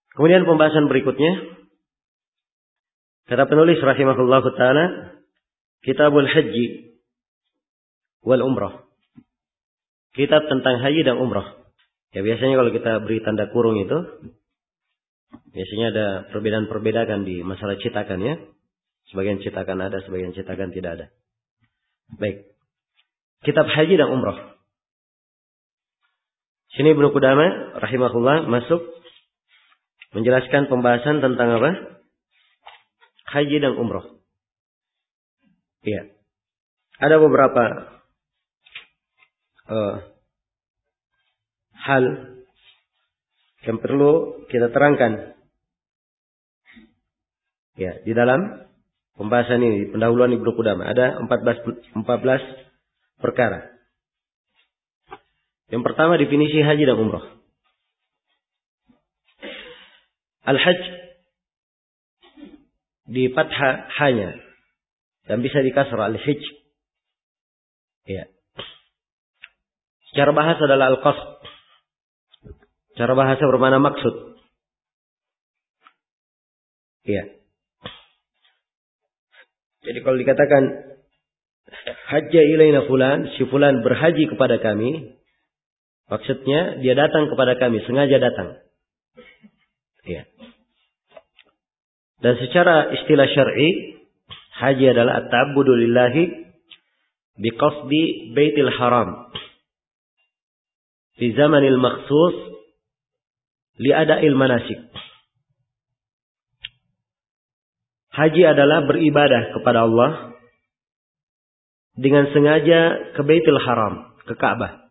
Kemudian pembahasan berikutnya, kata penulis rahimahullahu taala, Kitabul Haji wal Umrah. Kitab tentang haji dan umrah. Ya biasanya kalau kita beri tanda kurung itu, biasanya ada perbedaan-perbedaan di masalah cetakan ya. Sebagian cetakan ada, sebagian cetakan tidak ada. Baik. Kitab haji dan umrah. Sini Ibnu Qudamah rahimahullah masuk menjelaskan pembahasan tentang apa? Haji dan umrah. Iya. Ada beberapa hal yang perlu kita terangkan. Ya, di dalam pembahasan ini, pendahuluan Ibnu Qudamah ada 14 perkara. Yang pertama definisi haji dan umrah. Al-hajj di fathah hanya dan bisa dikasar al-hajj. Ya. Secara bahasa adalah al-qasd. Secara bahasa bermakna maksud. Ya. Jadi kalau dikatakan hajja ilaina fulan, si fulan berhaji kepada kami, maksudnya dia datang kepada kami, sengaja datang. Ya. Dan secara istilah syar'i, haji adalah at-ta'abbudu lillahi biqasdi baitil haram fi zamanil makhsus li'ada'il manasik. Haji adalah beribadah kepada Allah dengan sengaja ke Baitul Haram, ke Ka'bah.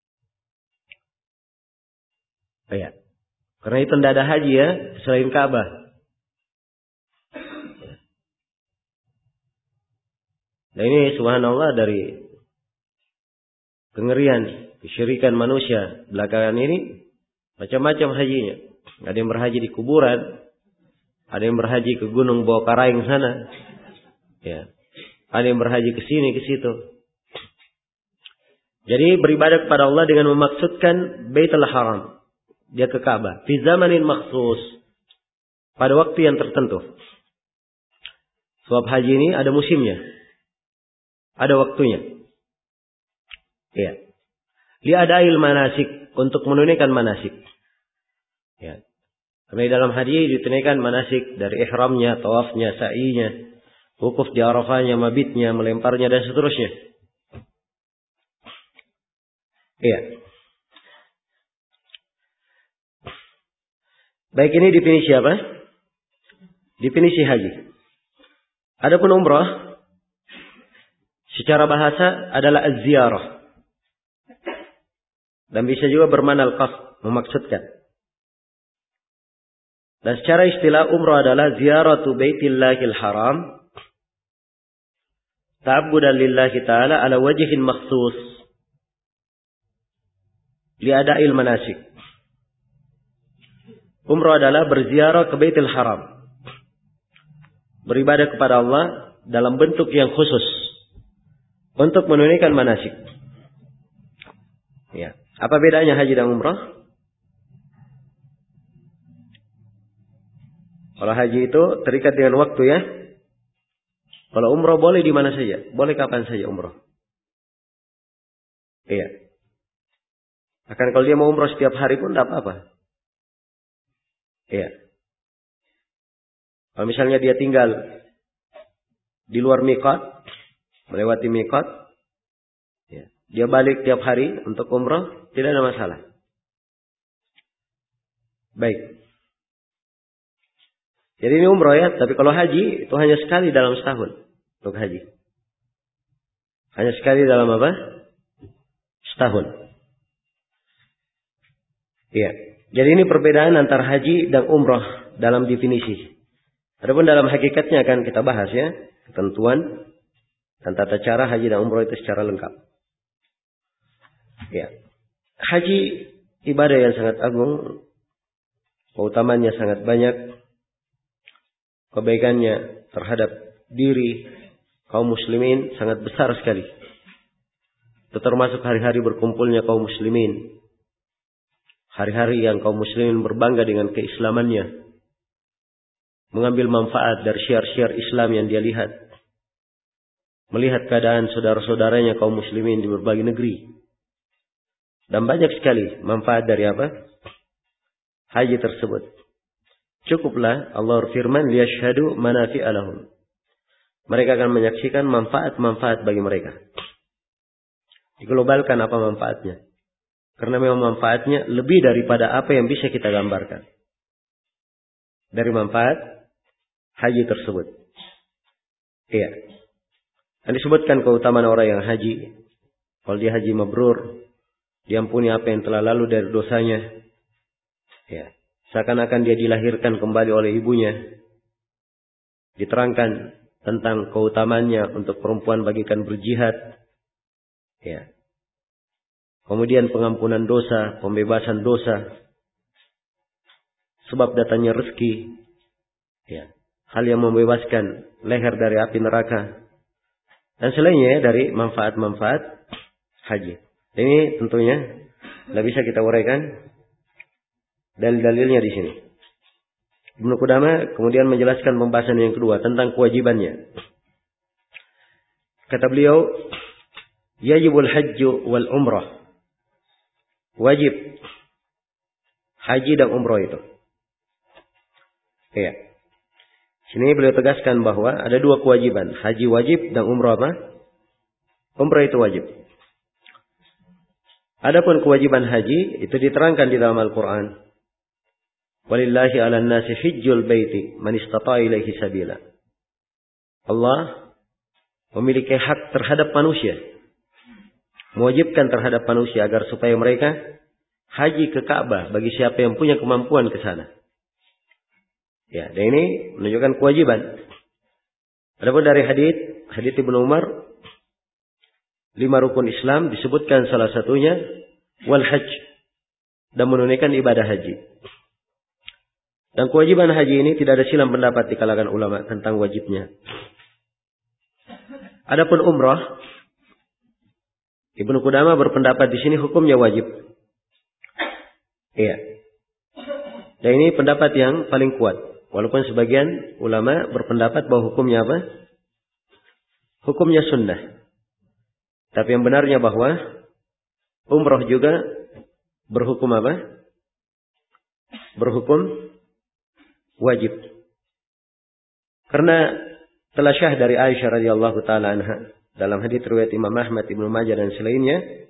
Ya. Karena itu tidak ada haji ya selain Ka'bah. Nah ini subhanallah dari kengerian, kesyirikan manusia belakangan ini macam-macam hajinya. Ada yang berhaji di kuburan, ada yang berhaji ke gunung Bawah Karaing sana, ya. Ada yang berhaji ke sini ke situ. Jadi beribadah kepada Allah dengan memaksudkan Baitul Haram, dia ke Ka'bah. Fi zamanin makhsus, pada waktu yang tertentu. Sebab haji ini ada musimnya, ada waktunya. Ya. Li'adail manasik, untuk menunaikan manasik. Ya. Karena di dalam haji ditunaikan manasik dari ihramnya, tawafnya, sa'inya, wukuf di Arafahnya, mabitnya, melemparnya dan seterusnya. Iya. Baik, ini definisi apa? Definisi haji. Adapun umrah secara bahasa adalah az-ziyarah. Dan bisa juga bermakna al-qasd, memaksudkan. Dan secara istilah umrah adalah ziyaratu baitillahil haram ta'abbudan lillahi ta'ala ala wajhin makhsus li'ada'il manasik. Umrah adalah berziarah ke Baitul Haram, beribadah kepada Allah dalam bentuk yang khusus untuk menunaikan manasik. Ya. Apa bedanya haji dan umrah? Kalau haji itu terikat dengan waktu ya. Kalau umrah boleh di mana saja, boleh kapan saja umrah. Iya. Akan kalau dia mau umrah setiap hari pun tidak apa-apa. Iya. Kalau misalnya dia tinggal di luar miqat, melewati miqat, ya, dia balik tiap hari untuk umrah, tidak ada masalah. Baik. Jadi ini umrah ya, tapi kalau haji itu hanya sekali dalam setahun untuk haji. Hanya sekali dalam apa? Setahun. Iya. Jadi ini perbedaan antara haji dan umrah dalam definisi. Adapun dalam hakikatnya akan kita bahas ya, ketentuan dan tata cara haji dan umrah itu secara lengkap. Ya. Haji ibadah yang sangat agung, keutamanya sangat banyak, kebaikannya terhadap diri kaum muslimin sangat besar sekali. Itu termasuk hari-hari berkumpulnya kaum muslimin, hari-hari yang kaum muslimin berbangga dengan keislamannya, mengambil manfaat dari syiar-syiar Islam yang dia lihat, melihat keadaan saudara-saudaranya kaum muslimin di berbagai negeri, dan banyak sekali manfaat dari apa? Haji tersebut. Cukuplah Allah firman, liyashhadu manafi'a lahum. Mereka akan menyaksikan manfaat-manfaat bagi mereka. Diglobalkan apa manfaatnya? Karena memang manfaatnya lebih daripada apa yang bisa kita gambarkan. Dari manfaat haji tersebut. Iya. Dan disebutkan keutamaan orang yang haji. Kalau dia haji mabrur, diampuni apa yang telah lalu dari dosanya. Ya. Seakan-akan dia dilahirkan kembali oleh ibunya. Diterangkan tentang keutamaannya untuk perempuan bagikan berjihad. Ya. Kemudian pengampunan dosa, pembebasan dosa. Sebab datangnya rezeki. Ya. Hal yang membebaskan leher dari api neraka. Dan selainnya dari manfaat-manfaat haji. Ini tentunya tidak bisa kita uraikan dalil-dalilnya di sini. Ibnu Qudamah kemudian menjelaskan pembahasan yang kedua tentang kewajibannya. Kata beliau, yajibul hajju wal umrah. Wajib haji dan umrah itu. Ya. Sini beliau tegaskan bahwa ada dua kewajiban. Haji wajib dan umrah apa? Umrah itu wajib. Adapun kewajiban haji itu diterangkan di dalam Al-Quran. Walillahi 'alan nasi hijjul baiti man istata'a ilaihi sabila. Allah memiliki hak terhadap manusia. Mewajibkan terhadap manusia agar supaya mereka haji ke Ka'bah bagi siapa yang punya kemampuan ke sana. Ya, dan ini menunjukkan kewajiban. Adapun dari hadits Ibnu Umar, 5 rukun Islam disebutkan salah satunya wal hajj, dan menunaikan ibadah haji. Dan kewajiban haji ini tidak ada silang pendapat di kalangan ulama tentang wajibnya. Adapun umrah, Ibnu Qudamah berpendapat di sini hukumnya wajib. Iya. Dan ini pendapat yang paling kuat. Walaupun sebagian ulama berpendapat bahwa hukumnya apa? Hukumnya sunnah. Tapi yang benarnya bahwa umrah juga berhukum apa? Berhukum wajib. Karena telah syah dari Aisyah radhiyallahu taala anha dalam hadits riwayat Imam Ahmad, Ibnu Majah dan selainnya.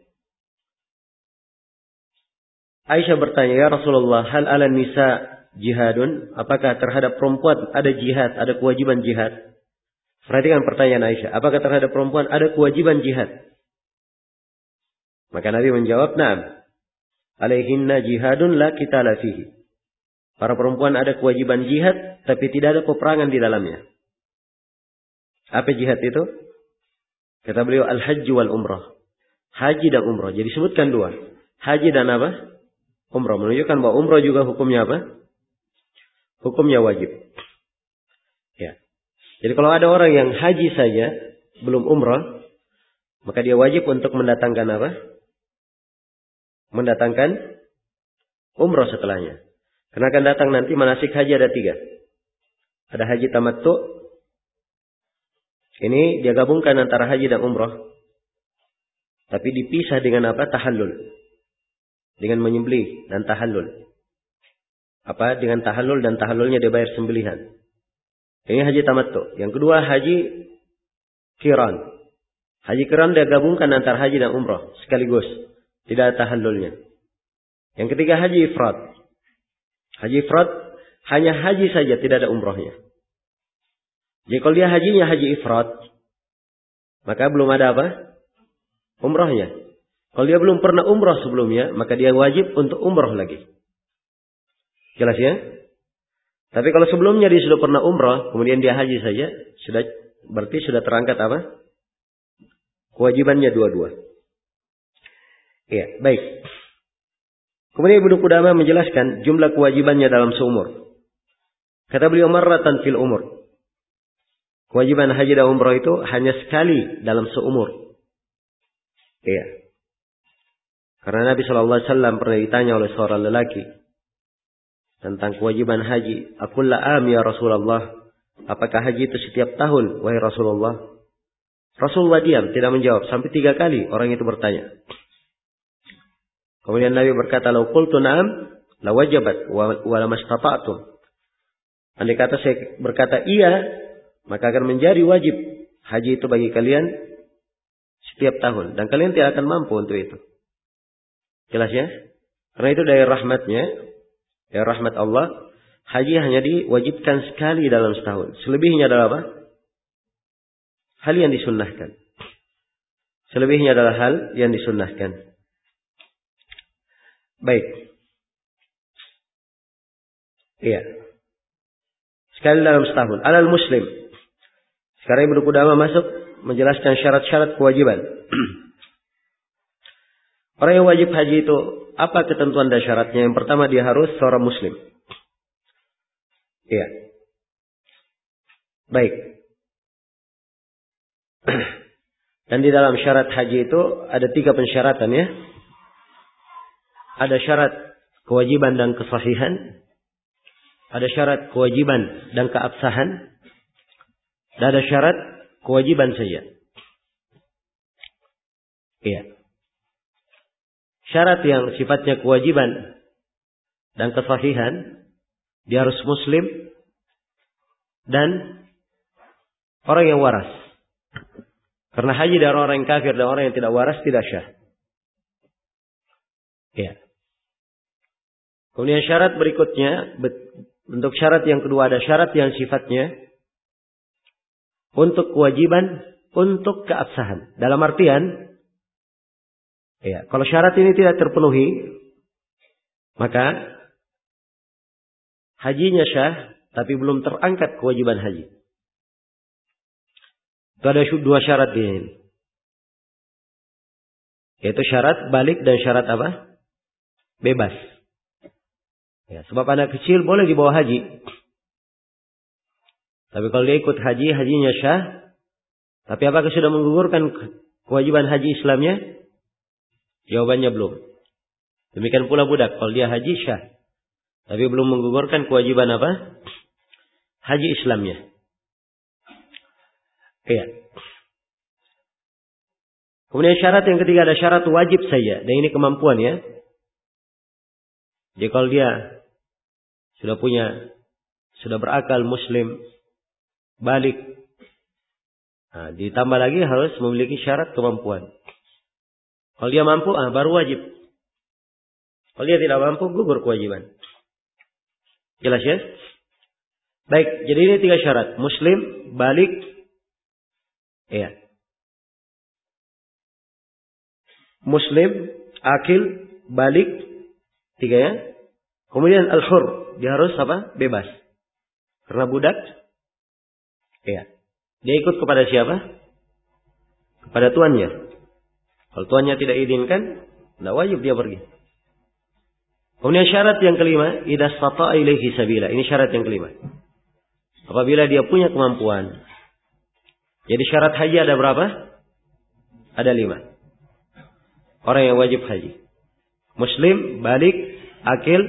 Aisyah bertanya, "Ya Rasulullah, hal 'alan nisa jihadun?" Apakah terhadap perempuan ada jihad, ada kewajiban jihad? Perhatikan pertanyaan Aisyah, apakah terhadap perempuan ada kewajiban jihad? Maka Nabi menjawab, "Na'am. Alaihinna jihadun la qitala fihi." Para perempuan ada kewajiban jihad, tapi tidak ada peperangan di dalamnya. Apa jihad itu? Kata beliau, al-hajj wal umrah. Haji dan umrah. Jadi sebutkan dua. Haji dan apa? Umrah. Menunjukkan bahwa umrah juga hukumnya apa? Hukumnya wajib. Ya. Jadi kalau ada orang yang haji saja, belum umrah, maka dia wajib untuk mendatangkan apa? Mendatangkan umrah setelahnya. Karena akan datang nanti manasik haji ada 3. Ada haji tamattu. Ini dia gabungkan antara haji dan umrah. Tapi dipisah dengan apa? Tahallul. Dengan menyembelih dan tahallul. Apa? Dengan tahallul dan tahallulnya dia bayar sembelihan. Ini haji tamattu. Yang kedua haji qiran. Haji qiran dia gabungkan antara haji dan umrah sekaligus. Tidak ada tahallulnya. Yang ketiga haji ifrad. Haji ifrad hanya haji saja, tidak ada umrahnya. Jadi kalau dia hajinya haji ifrad, maka belum ada apa? Umrahnya. Kalau dia belum pernah umrah sebelumnya, maka dia wajib untuk umrah lagi. Jelas ya? Tapi kalau sebelumnya dia sudah pernah umrah, kemudian dia haji saja, berarti sudah terangkat apa? Kewajibannya dua-dua. Iya, baik. Kemudian Ibnu Qudamah menjelaskan jumlah kewajibannya dalam seumur. Kata beliau, marratan fil umur. Kewajiban haji dan umrah itu hanya sekali dalam seumur. Iya. Karena Nabi Shallallahu Alaihi Wasallam pernah ditanya oleh seorang lelaki tentang kewajiban haji. Aqul la'am ya Rasulullah. Apakah haji itu setiap tahun, wahai Rasulullah? Rasulullah diam, tidak menjawab. Sampai 3 kali orang itu bertanya. Kemudian Nabi berkata, "Lau qultu na'am, la wajabat wa lamastata'tum." Andai kata saya berkata iya, maka akan menjadi wajib haji itu bagi kalian setiap tahun. Dan kalian tidak akan mampu untuk itu. Jelas ya? Karena itu dari rahmatnya, dari rahmat Allah, haji hanya diwajibkan sekali dalam setahun. Selebihnya adalah apa? Hal yang disunnahkan. Selebihnya adalah hal yang disunnahkan. Baik. Iya. Sekali dalam setahun. Alal muslim. Sekarang Ibnu Qudamah masuk menjelaskan syarat-syarat kewajiban. Orang yang wajib haji itu, apa ketentuan dan syaratnya? Yang pertama, dia harus seorang muslim. Iya. Baik. Dan di dalam syarat haji itu ada 3 pensyaratan ya. Ada syarat kewajiban dan kesahihan. Ada syarat kewajiban dan keabsahan. Dan ada syarat kewajiban saja. Iya. Syarat yang sifatnya kewajiban dan kesahihan, dia harus muslim dan orang yang waras. Karena haji dari orang yang kafir dan orang yang tidak waras tidak syah. Iya. Kemudian syarat berikutnya, untuk syarat yang kedua ada syarat yang sifatnya untuk kewajiban, untuk keabsahan. Dalam artian, ya, kalau syarat ini tidak terpenuhi, maka hajinya syah, tapi belum terangkat kewajiban haji. Itu ada 2 syarat di sini. Yaitu syarat balik dan syarat apa? Bebas. Ya, sebab anak kecil boleh dibawa haji. Tapi kalau dia ikut haji, hajinya syah. Tapi apakah sudah menggugurkan kewajiban haji Islamnya? Jawabannya belum. Demikian pula budak. Kalau dia haji syah. Tapi belum menggugurkan kewajiban apa? Haji Islamnya. Iya. Kemudian syarat yang ketiga ada syarat wajib saja. Dan ini kemampuan ya. Jadi kalau dia sudah berakal muslim, balik. Nah, ditambah lagi harus memiliki syarat kemampuan. Kalau dia mampu, baru wajib. Kalau dia tidak mampu, gugur kewajiban. Jelas ya? Baik, jadi ini 3 syarat. Muslim, balik, iya. Muslim, akil, balik, 3 ya. Kemudian al-hur. Dia harus apa? Bebas. Karena budak. Iya. Dia ikut kepada siapa? Kepada tuannya. Kalau tuannya tidak izinkan, tidak wajib dia pergi. Kemudian syarat yang kelima, idza stata'a ilaihi sabila. Ini syarat yang kelima. Apabila dia punya kemampuan. Jadi syarat haji ada berapa? Ada 5. Orang yang wajib haji. Muslim, balik, akil,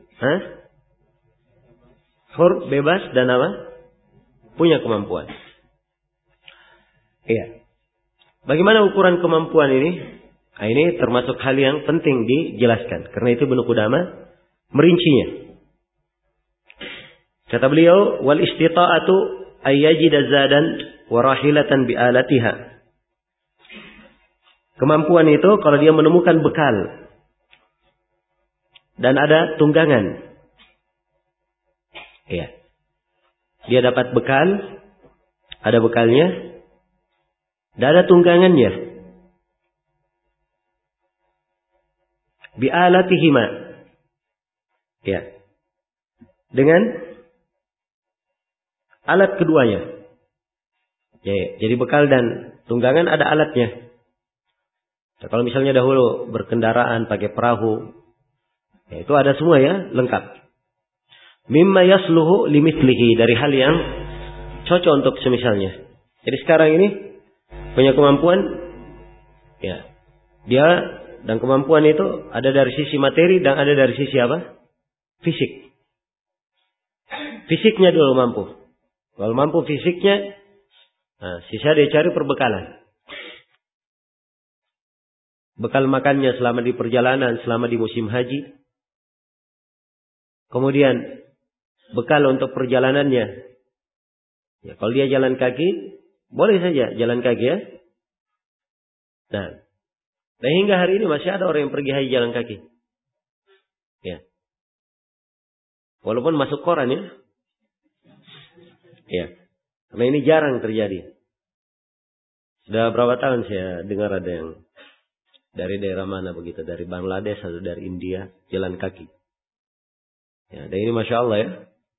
hur, bebas, dan apa? Punya kemampuan. Iya. Bagaimana ukuran kemampuan ini? Nah, ini termasuk hal yang penting dijelaskan. Karena itu Ibnu Qudamah merincinya. Kata beliau, wal istita'atu ayyajida zadan wa rahilatan bi'alatiha. Kemampuan itu kalau dia menemukan bekal dan ada tunggangan. Iya. Dia dapat bekal, ada bekalnya, dan ada tunggangannya. Bi'alatihima. Ya. Dengan alat keduanya. Ya, jadi bekal dan tunggangan ada alatnya. Nah, kalau misalnya dahulu berkendaraan pakai perahu, ya, itu ada semua ya, lengkap. Mimma yasluhu limithlihi, dari hal yang cocok untuk semisalnya. Jadi sekarang ini punya kemampuan, ya, dia Dan kemampuan itu ada dari sisi materi dan ada dari sisi apa? Fisik. Fisiknya dulu mampu. Kalau mampu fisiknya, nah, sisa dia cari perbekalan. Bekal makannya selama di perjalanan, selama di musim haji. Kemudian bekal untuk perjalanannya. Ya, kalau dia jalan kaki, boleh saja jalan kaki ya. Nah, dan hingga hari ini masih ada orang yang pergi haji jalan kaki. Ya. Walaupun masuk koran ya. Ya. Karena ini jarang terjadi. Sudah berapa tahun saya dengar ada yang dari daerah mana begitu, dari Bangladesh atau dari India jalan kaki. Ya, dan ini Masya Allah ya.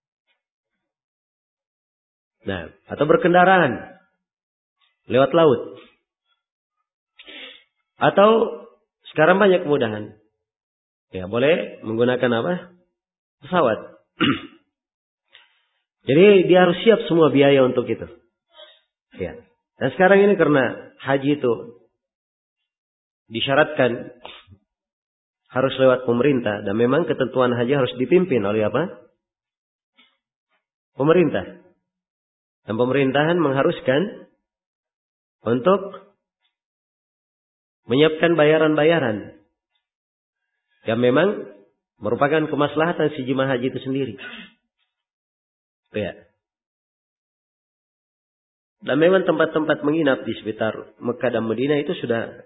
Nah, atau berkendaraan lewat laut. Atau sekarang banyak kemudahan. Ya, boleh menggunakan apa? Pesawat. Jadi dia harus siap semua biaya untuk itu. Ya. Dan sekarang ini karena haji itu disyaratkan harus lewat pemerintah. Dan memang ketentuan haji harus dipimpin oleh apa? Pemerintah. Dan pemerintahan mengharuskan untuk menyiapkan bayaran-bayaran yang memang merupakan kemaslahatan si jemaah haji itu sendiri. Ya. Dan memang tempat-tempat menginap di sekitar Mekah dan Madinah itu sudah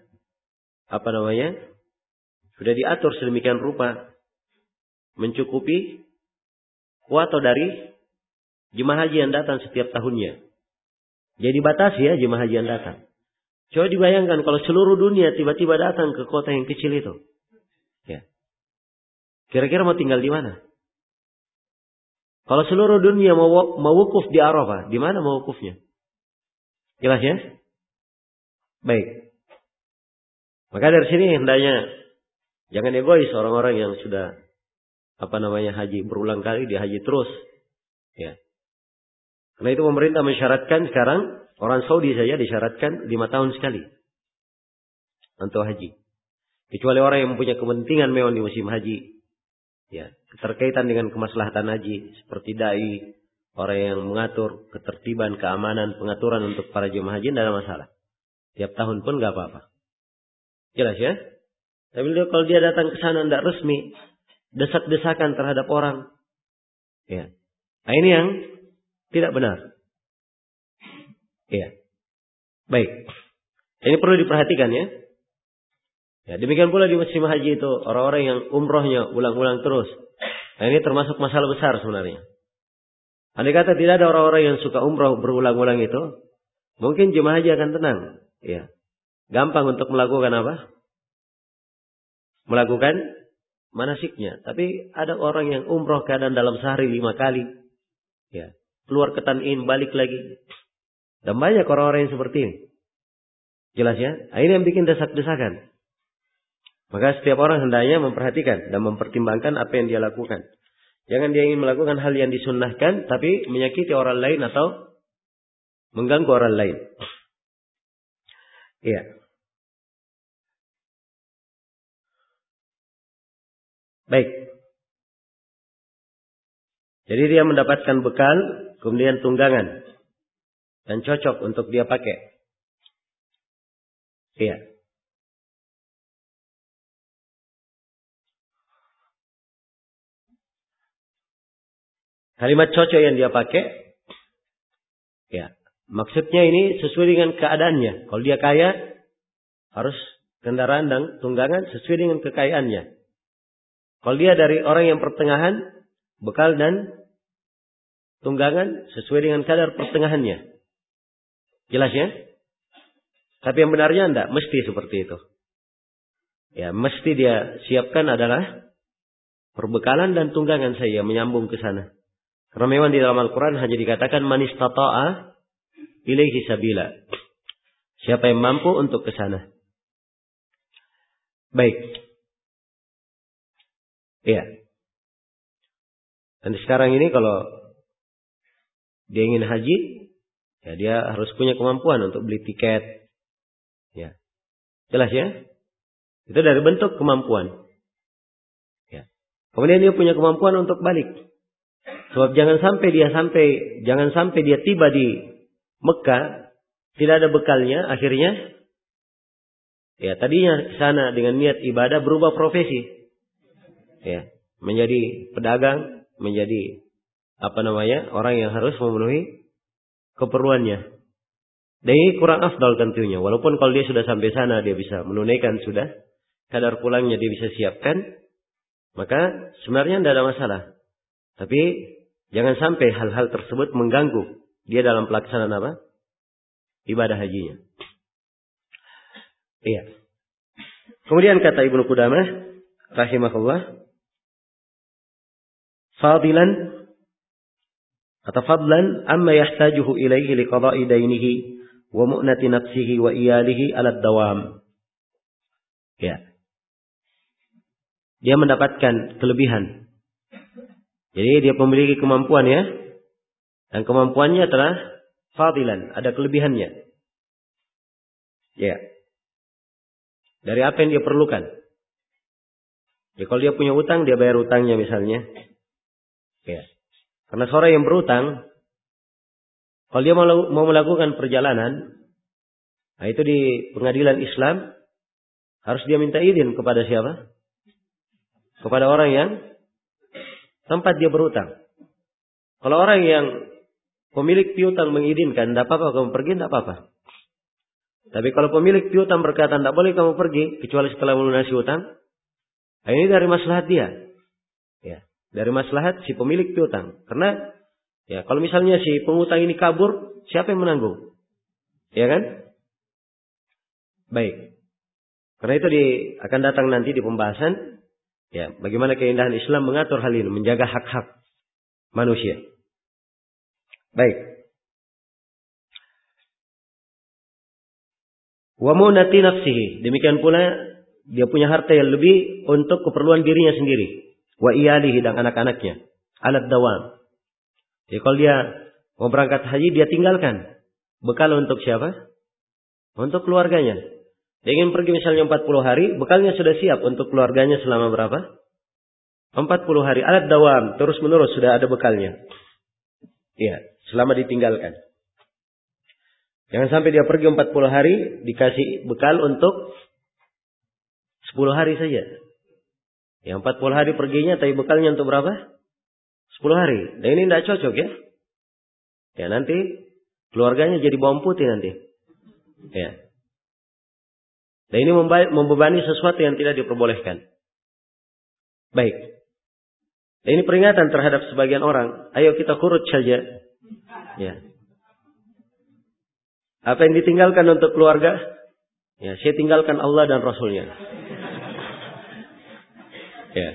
sudah diatur sedemikian rupa mencukupi kuota dari jemaah haji yang datang setiap tahunnya. Jadi batasi ya jemaah haji yang datang. Coba dibayangkan kalau seluruh dunia tiba-tiba datang ke kota yang kecil itu. Ya. Kira-kira mau tinggal di mana? Kalau seluruh dunia mau wukuf di Arafah, di mana mau wukufnya? Jelas ya? Baik. Maka dari sini hendaknya jangan egois orang-orang yang sudah haji berulang kali, dia haji terus. Ya. Karena itu pemerintah mensyaratkan sekarang orang Saudi saja disyaratkan 5 tahun sekali untuk haji. Kecuali orang yang mempunyai kepentingan memang di musim haji. Ya, keterkaitan dengan kemaslahatan haji seperti dai, orang yang mengatur ketertiban, keamanan, pengaturan untuk para jemaah haji tidak ada masalah. Tiap tahun pun enggak apa-apa. Jelas ya? Tapi kalau dia datang ke sana tidak resmi, desak-desakan terhadap orang. Ya. Nah, ini yang tidak benar. Ya. Baik. Ini perlu diperhatikan ya. Ya, demikian pula di musim haji itu orang-orang yang umrohnya ulang-ulang terus. Nah, ini termasuk masalah besar sebenarnya. Andai kata tidak ada orang-orang yang suka umroh berulang-ulang itu, mungkin jemaah haji akan tenang. Ya. Gampang untuk melakukan apa? Melakukan manasiknya. Tapi ada orang yang umroh kadang dalam sehari 5 kali. Ya. Keluar ke Tan'im, balik lagi. Dan banyak orang-orang yang seperti ini. Jelas ya? Nah, ini yang bikin desak-desakan. Maka setiap orang hendaknya memperhatikan dan mempertimbangkan apa yang dia lakukan. Jangan dia ingin melakukan hal yang disunnahkan, tapi menyakiti orang lain atau mengganggu orang lain. Iya. Baik. Jadi dia mendapatkan bekal, kemudian tunggangan. Dan cocok untuk dia pakai. Iya. Kalimat cocok yang dia pakai, ya, maksudnya ini sesuai dengan keadaannya. Kalau dia kaya, harus kendaraan dan tunggangan sesuai dengan kekayaannya. Kalau dia dari orang yang pertengahan, bekal dan tunggangan sesuai dengan kadar pertengahannya. Jelas ya? Tapi yang benarnya tidak mesti seperti itu. Ya, mesti dia siapkan adalah perbekalan dan tunggangan saya menyambung ke sana. Karena memang di dalam Al-Quran hanya dikatakan man istata'a ilaihi sabila. Siapa yang mampu untuk ke sana. Baik. Iya. Dan sekarang ini kalau dia ingin haji, ya dia harus punya kemampuan untuk beli tiket. Ya. Jelas ya? Itu dari bentuk kemampuan. Ya. Kemudian dia punya kemampuan untuk balik. Sebab jangan sampai dia tiba di Mekah, tidak ada bekalnya, akhirnya ya tadinya sana dengan niat ibadah berubah profesi. Ya, menjadi pedagang, menjadi orang yang harus memenuhi keperluannya. Dan ini kurang afdal tentunya. Walaupun kalau dia sudah sampai sana dia bisa menunaikan sudah, kadar pulangnya dia bisa siapkan, maka sebenarnya tidak ada masalah. Tapi jangan sampai hal-hal tersebut mengganggu dia dalam pelaksanaan ibadah hajinya. Iya. Kemudian kata Ibnu Qudamah rahimahullah, fadilan atau fadlan amma yahtajuhu ilaihi liqada'i dainihi wa mu'nati nafsihi wa iyalihi 'ala dawam. Ya. Dia mendapatkan kelebihan. Jadi dia memiliki kemampuan ya. Dan kemampuannya adalah fadilan, ada kelebihannya. Ya. Dari apa yang dia perlukan. Ya, kalau dia punya utang, dia bayar utangnya misalnya. Ya. Karena seorang yang berutang, kalau dia mau melakukan perjalanan, nah itu di pengadilan Islam, harus dia minta izin kepada siapa? Kepada orang yang tempat dia berutang. Kalau orang yang pemilik piutang mengizinkan, tidak apa-apa kamu pergi, tidak apa-apa. Tapi kalau pemilik piutang berkata, tidak boleh kamu pergi, kecuali setelah melunasi utang, nah ini dari maslahat dia. Ya, dari maslahat si pemilik piutang. Karena, ya kalau misalnya si pengutang ini kabur, siapa yang menanggung? Ya kan? Baik. Karena itu akan datang nanti di pembahasan, ya bagaimana keindahan Islam mengatur hal ini, menjaga hak-hak manusia. Baik. Wa munati nafsihi. Demikian pula dia punya harta yang lebih untuk keperluan dirinya sendiri. Wa iyalihi dan anak-anaknya. Alat dawam. Jadi kalau dia mau berangkat haji, dia tinggalkan bekal untuk siapa? Untuk keluarganya. Dia ingin pergi misalnya 40 hari, bekalnya sudah siap untuk keluarganya selama berapa? 40 hari. Alat dawam. Terus menerus sudah ada bekalnya. Iya, selama ditinggalkan. Jangan sampai dia pergi 40 hari, dikasih bekal untuk 10 hari saja. Ya 40 hari perginya, tapi bekalnya untuk berapa? 10 hari. Dan ini tidak cocok ya. Ya nanti keluarganya jadi bawang putih nanti. Ya. Dan ini membebani sesuatu yang tidak diperbolehkan. Baik. Dan ini peringatan terhadap sebagian orang. Ayo kita kurut saja. Ya. Apa yang ditinggalkan untuk keluarga? Ya, saya tinggalkan Allah dan Rasulnya. Ya.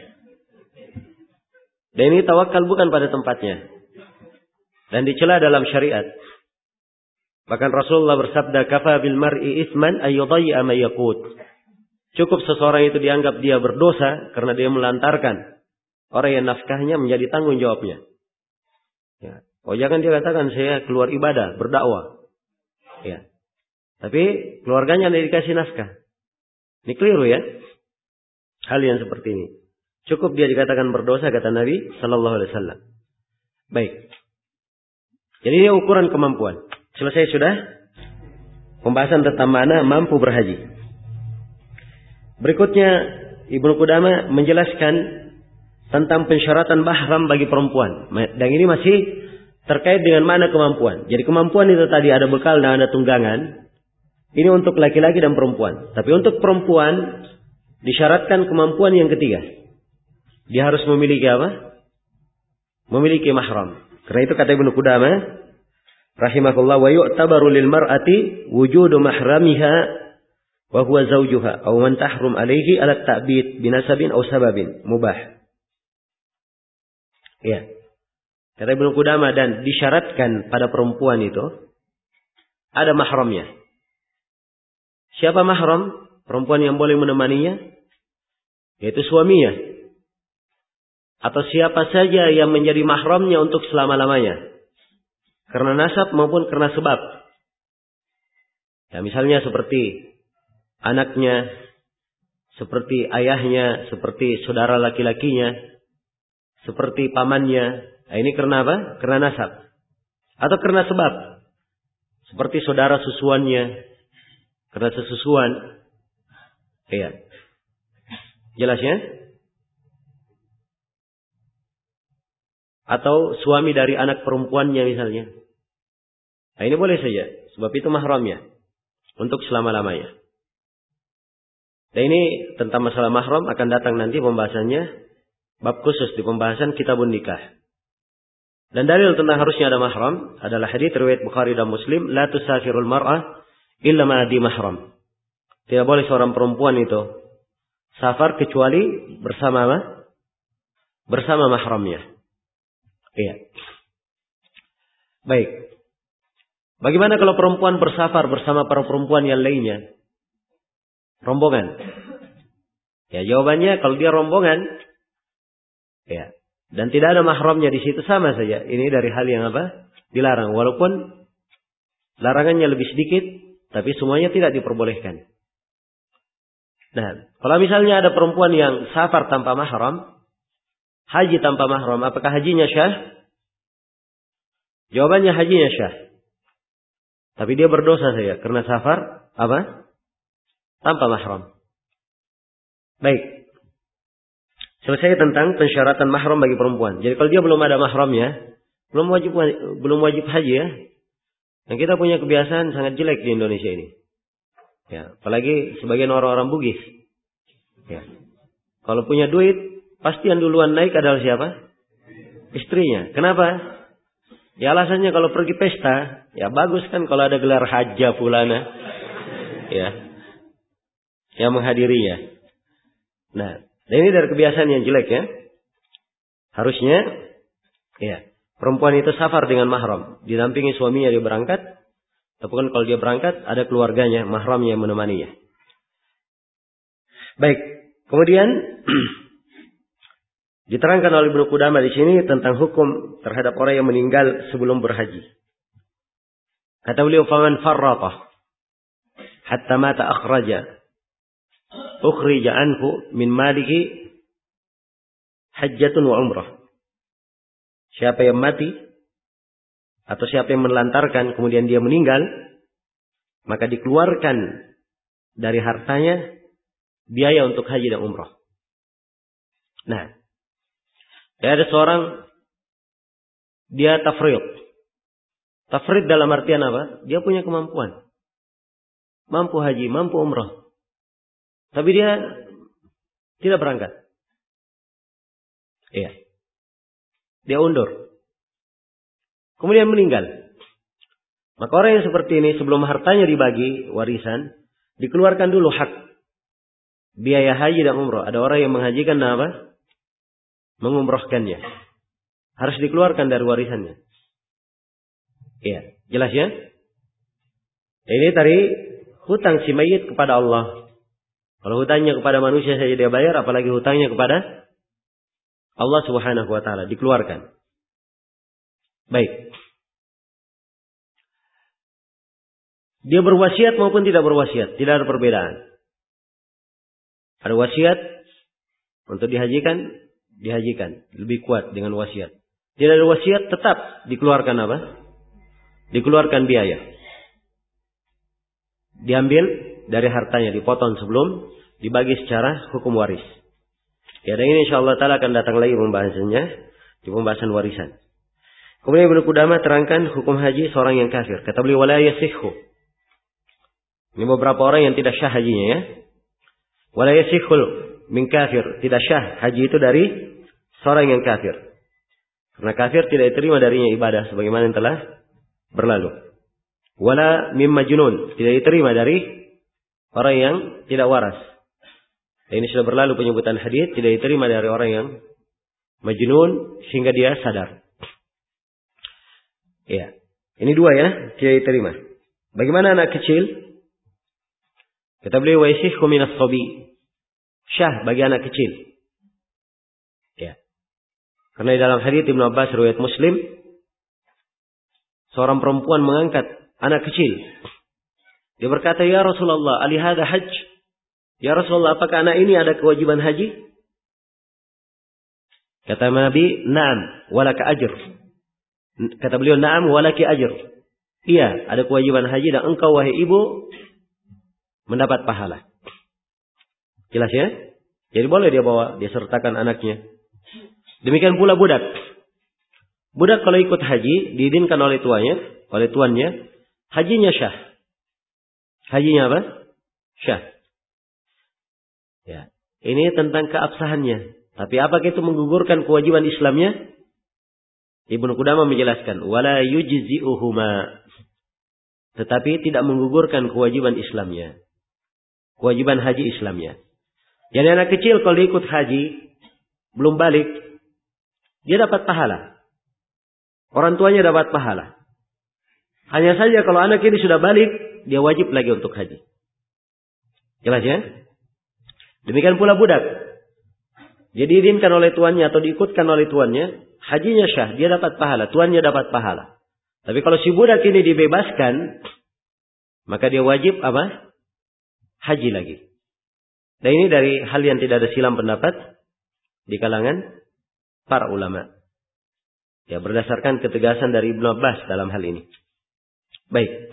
Dan ini tawakal bukan pada tempatnya. Dan dicela dalam syariat. Bahkan Rasulullah bersabda, "Kafa bil mar'i itsman ay yudayya ma yaqut." Cukup seseorang itu dianggap dia berdosa karena dia melantarkan orang yang nafkahnya menjadi tanggung jawabnya. Ya. Oh jangan dia katakan saya keluar ibadah, berdakwah. Ya. Tapi keluarganya tidak dikasih nafkah. Ini keliru ya. Hal yang seperti ini. Cukup dia dikatakan berdosa kata Nabi sallallahu alaihi wasallam. Baik. Jadi ini ukuran kemampuan. Selesai sudah pembahasan tentang mana mampu berhaji. Berikutnya Ibnu Qudamah menjelaskan tentang pensyaratan mahram bagi perempuan. Dan ini masih terkait dengan mana kemampuan. Jadi kemampuan itu tadi ada bekal dan ada tunggangan. Ini untuk laki-laki dan perempuan. Tapi untuk perempuan disyaratkan kemampuan yang ketiga. Dia harus memiliki apa? Memiliki mahram. Karena itu kata Ibnu Qudamah rahimahullah, wa yu'tabaru lil mar'ati wujudu mahramiha wa huwa zawjuha aw man tahrum alaihi ala ta'bid binasabin aw sababin mubah. Ya. Kata Ibnu Qudamah, dan disyaratkan pada perempuan itu ada mahramnya. Siapa mahram? Perempuan yang boleh menemaninya yaitu suaminya. Atau siapa saja yang menjadi mahramnya untuk selama-lamanya. Karena nasab maupun karena sebab. Ya, misalnya seperti anaknya, seperti ayahnya, seperti saudara laki-lakinya, seperti pamannya. Nah, ini karena apa? Karena nasab. Atau karena sebab. Seperti saudara susuannya, karena sesusuan. Iya. Jelas ya? Atau suami dari anak perempuannya misalnya. Nah, ini boleh saja. Sebab itu mahramnya. Untuk selama-lamanya. Dan ini tentang masalah mahram akan datang nanti pembahasannya. Bab khusus di pembahasan kitabun nikah. Dan dalil tentang harusnya ada mahram adalah hadits riwayat Bukhari dan Muslim, la tusafirul mar'ah illa ma'adi mahram. Tidak boleh seorang perempuan itu safar kecuali bersama apa? Bersama mahramnya. Iya. Baik. Bagaimana kalau perempuan bersafar bersama para perempuan yang lainnya? Rombongan. Ya, jawabannya kalau dia rombongan, ya, dan tidak ada mahramnya di situ sama saja. Ini dari hal yang apa? Dilarang. Walaupun larangannya lebih sedikit, tapi semuanya tidak diperbolehkan. Nah, kalau misalnya ada perempuan yang safar tanpa mahram, haji tanpa mahram, apakah hajinya syah? Jawabannya hajinya syah. Tapi dia berdosa saja karena safar apa? Tanpa mahram. Baik. Selesai tentang pensyaratan mahram bagi perempuan. Jadi kalau dia belum ada mahramnya, belum wajib haji ya. Dan kita punya kebiasaan sangat jelek di Indonesia ini. Ya, apalagi sebagian orang-orang Bugis. Ya. Kalau punya duit, pasti yang duluan naik adalah siapa? Istrinya. Kenapa? Ya alasannya kalau pergi pesta, ya bagus kan kalau ada gelar hajjah fulana. Ya. Yang menghadirinya. Nah, dan ini dari kebiasaan yang jelek ya. Harusnya ya, perempuan itu safar dengan mahram, didampingi suaminya dia berangkat. Ataupun kalau dia berangkat ada keluarganya, mahramnya yang menemaninya. Baik, kemudian diterangkan oleh Ibnu Qudamah di sini tentang hukum terhadap orang yang meninggal sebelum berhaji. Kata beliau, "Faman farrata hatta mata ukhrija anhu min malihi hajjatun wa umrah." Siapa yang mati atau siapa yang menelantarkan kemudian dia meninggal, maka dikeluarkan dari hartanya biaya untuk haji dan umrah. Nah, ada seorang dia tafrid. Tafrid dalam artian apa? Dia punya kemampuan. Mampu haji, mampu umrah. Tapi dia tidak berangkat. Iya. Dia undur. Kemudian meninggal. Maka orang yang seperti ini sebelum hartanya dibagi warisan, dikeluarkan dulu hak biaya haji dan umrah. Ada orang yang menghajikan dan apa? Mengumrahkannya. Harus dikeluarkan dari warisannya. Iya, jelas ya? Ini tadi hutang si mayit kepada Allah. Kalau hutangnya kepada manusia saja dia bayar, apalagi hutangnya kepada Allah Subhanahu wa taala, dikeluarkan. Baik. Dia berwasiat maupun tidak berwasiat, tidak ada perbedaan. Ada wasiat untuk dihajikan, dihajikan. Lebih kuat dengan wasiat. Tidak ada wasiat, tetap dikeluarkan apa? Dikeluarkan biaya. Diambil dari hartanya, dipotong sebelum dibagi secara hukum waris. Ya, dan ini insyaallah ta'ala akan datang lagi pembahasannya di pembahasan warisan. Kemudian Ibnu Qudamah terangkan hukum haji seorang yang kafir. Kata beliau, wala yasihhu. Ini beberapa orang yang tidak syah hajinya ya. Wala yasihhu min kafir. Tidak syah haji itu dari seorang yang kafir. Karena kafir tidak diterima darinya ibadah sebagaimana yang telah berlalu. Wala min majnun. Tidak diterima dari orang yang tidak waras. Ini sudah berlalu penyebutan hadis, tidak diterima dari orang yang majnun sehingga dia sadar. Ya. Ini dua ya, tidak diterima. Bagaimana anak kecil? Kata beliau, wa yasihhu minas sabi. Syah bagi anak kecil. Ya. Karena di dalam hadis Ibnu Abbas riwayat Muslim, seorang perempuan mengangkat anak kecil. Dia berkata, "Ya Rasulullah, ali hadha hajj?" Ya Rasulullah, apakah anak ini ada kewajiban haji? Kata Nabi, "Na'am, walaka ajr." Kata beliau, "Na'am, walaki ajr." Iya, ada kewajiban haji dan engkau wahai ibu mendapat pahala. Jelas ya? Jadi boleh dia bawa, dia sertakan anaknya. Demikian pula budak. Budak kalau ikut haji, diizinkan oleh tuannya, hajinya syah. Hajinya apa? Syah. Ya. Ini tentang keabsahannya. Tapi apakah itu menggugurkan kewajiban Islamnya? Ibnu Qudamah menjelaskan, wala yujzi'uhuma. Tetapi tidak menggugurkan kewajiban Islamnya. Kewajiban haji Islamnya. Jadi anak kecil kalau ikut haji, belum balik, dia dapat pahala. Orang tuanya dapat pahala. Hanya saja kalau anak ini sudah balik, dia wajib lagi untuk haji. Jelas ya? Demikian pula budak. Jadi diizinkan oleh tuannya atau diikutkan oleh tuannya, hajinya syah, dia dapat pahala, tuannya dapat pahala. Tapi kalau si budak ini dibebaskan, maka dia wajib apa? Haji lagi. Dan ini dari hal yang tidak ada silam pendapat di kalangan para ulama. Ya, berdasarkan ketegasan dari Ibnu Abbas dalam hal ini. Baik.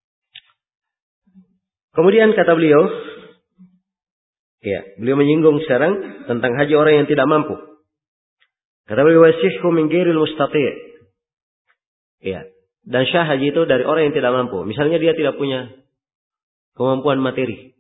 Kemudian kata beliau, ya, beliau menyinggung sekarang tentang haji orang yang tidak mampu. Kata beliau, wasihhu min ghairil mustati'. Ya, dan syah haji itu dari orang yang tidak mampu. Misalnya dia tidak punya kemampuan materi.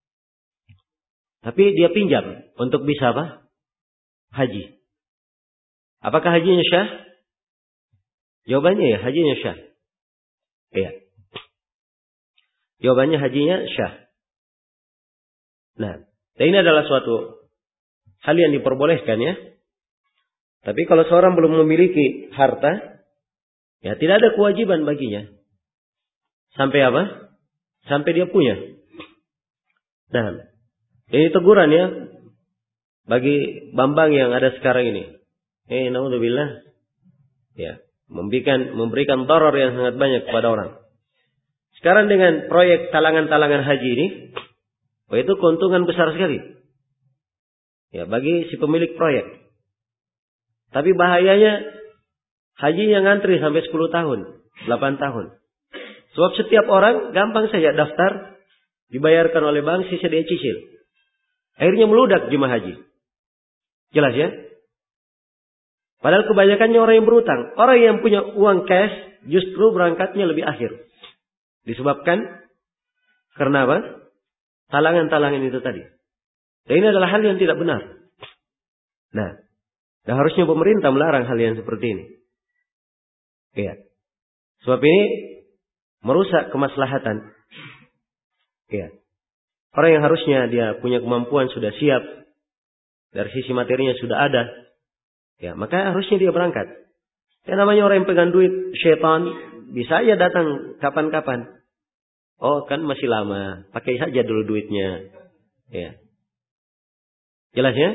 Tapi dia pinjam untuk bisa apa? Haji. Apakah hajinya syah? Jawabannya ya, hajinya syah. Ya. Jawabannya hajinya syah. Nah, ini adalah suatu hal yang diperbolehkan ya. Tapi kalau seorang belum memiliki harta, ya tidak ada kewajiban baginya. Sampai apa? Sampai dia punya. Nah, ini teguran ya bagi Bambang yang ada sekarang ini. Naudzubillah. Ya, memberikan teror yang sangat banyak kepada orang. Sekarang dengan proyek talangan-talangan haji ini, itu keuntungan besar sekali. Ya, bagi si pemilik proyek. Tapi bahayanya haji yang ngantri sampai 10 tahun, 8 tahun. Sebab setiap orang gampang saja daftar, dibayarkan oleh bank, sisa dia cicil. Akhirnya meludak jemaah haji. Jelas ya? Padahal kebanyakannya orang yang berutang. Orang yang punya uang cash justru berangkatnya lebih akhir. Disebabkan karena apa? Talangan-talangan itu tadi. Dan ini adalah hal yang tidak benar. Nah, dan harusnya pemerintah melarang hal yang seperti ini. Iya. Sebab ini merusak kemaslahatan. Iya. Orang yang harusnya dia punya kemampuan sudah siap. Dari sisi materinya sudah ada. Ya, maka harusnya dia berangkat. Ya, namanya orang yang pegang duit, syaitan, bisa aja datang kapan-kapan. Oh, kan masih lama. Pakai saja dulu duitnya. Ya. Jelas ya?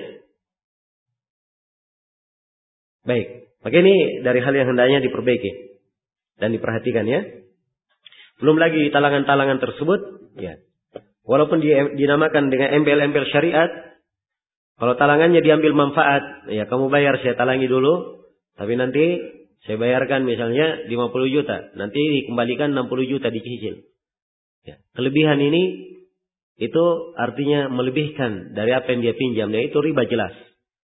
Baik. Maka ini dari hal yang hendaknya diperbaiki. Dan diperhatikan ya. Belum lagi talangan-talangan tersebut. Ya. Walaupun dinamakan dengan embel-embel syariat. Kalau talangannya diambil manfaat. Ya, kamu bayar, saya talangi dulu. Tapi nanti saya bayarkan misalnya 50 juta. Nanti dikembalikan 60 juta dicicil. Ya. Kelebihan ini itu artinya melebihkan dari apa yang dia pinjam. Dan itu riba jelas.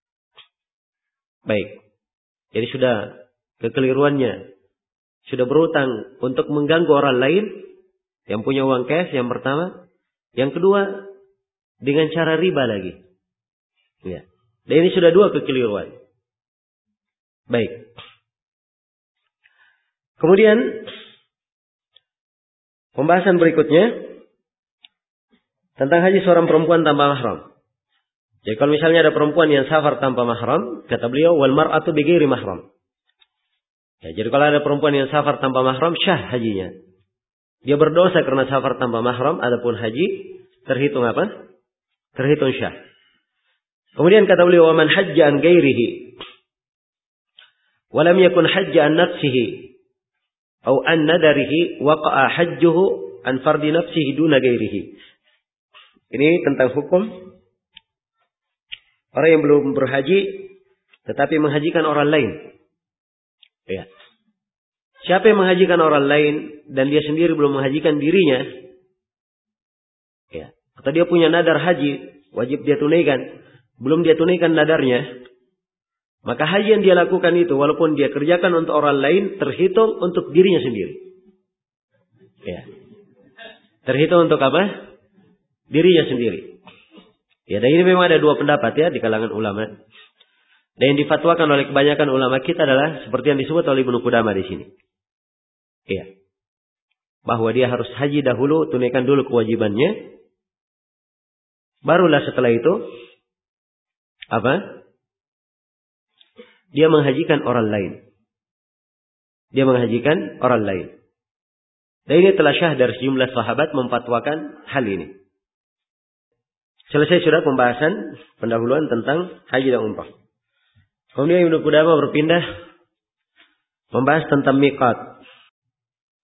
Baik. Jadi sudah kekeliruannya. Sudah berutang untuk mengganggu orang lain. Yang punya uang cash yang pertama. Yang kedua. Dengan cara riba lagi. Ya. Dan ini sudah dua kekeliruan. Baik. Kemudian. Pembahasan berikutnya. Tentang haji seorang perempuan tanpa mahram. Jadi kalau misalnya ada perempuan yang safar tanpa mahram, kata beliau, wal mar'atu bi ghairi mahram. Ya, jadi kalau ada perempuan yang safar tanpa mahram, syah hajinya. Dia berdosa karena safar tanpa mahram, adapun haji terhitung apa? Terhitung syah. Kemudian kata beliau, wa man hajja an ghairihi wa lam yakun hajja an nafsihi aw an nadarihi waqa'a hajjuhu an fardi nafsihi duna ghairihi. Ini tentang hukum orang yang belum berhaji tetapi menghajikan orang lain. Ya. Siapa yang menghajikan orang lain dan dia sendiri belum menghajikan dirinya, ya, atau dia punya nadar haji, wajib dia tunaikan, belum dia tunaikan nadarnya, maka haji yang dia lakukan itu walaupun dia kerjakan untuk orang lain terhitung untuk dirinya sendiri. Ya. Terhitung untuk apa? Dirinya sendiri. Ya, dan ini memang ada dua pendapat ya di kalangan ulama. Dan yang difatwakan oleh kebanyakan ulama kita adalah seperti yang disebut oleh Ibnu Qudamah di sini. Ya. Bahwa dia harus haji dahulu, tunaikan dulu kewajibannya. Barulah setelah itu apa? Dia menghajikan orang lain. Dia menghajikan orang lain. Dan ini telah syah dari sejumlah sahabat memfatwakan hal ini. Selesai sudah pembahasan pendahuluan tentang haji dan umrah. Kemudian Ibnu Qudamah berpindah membahas tentang miqat.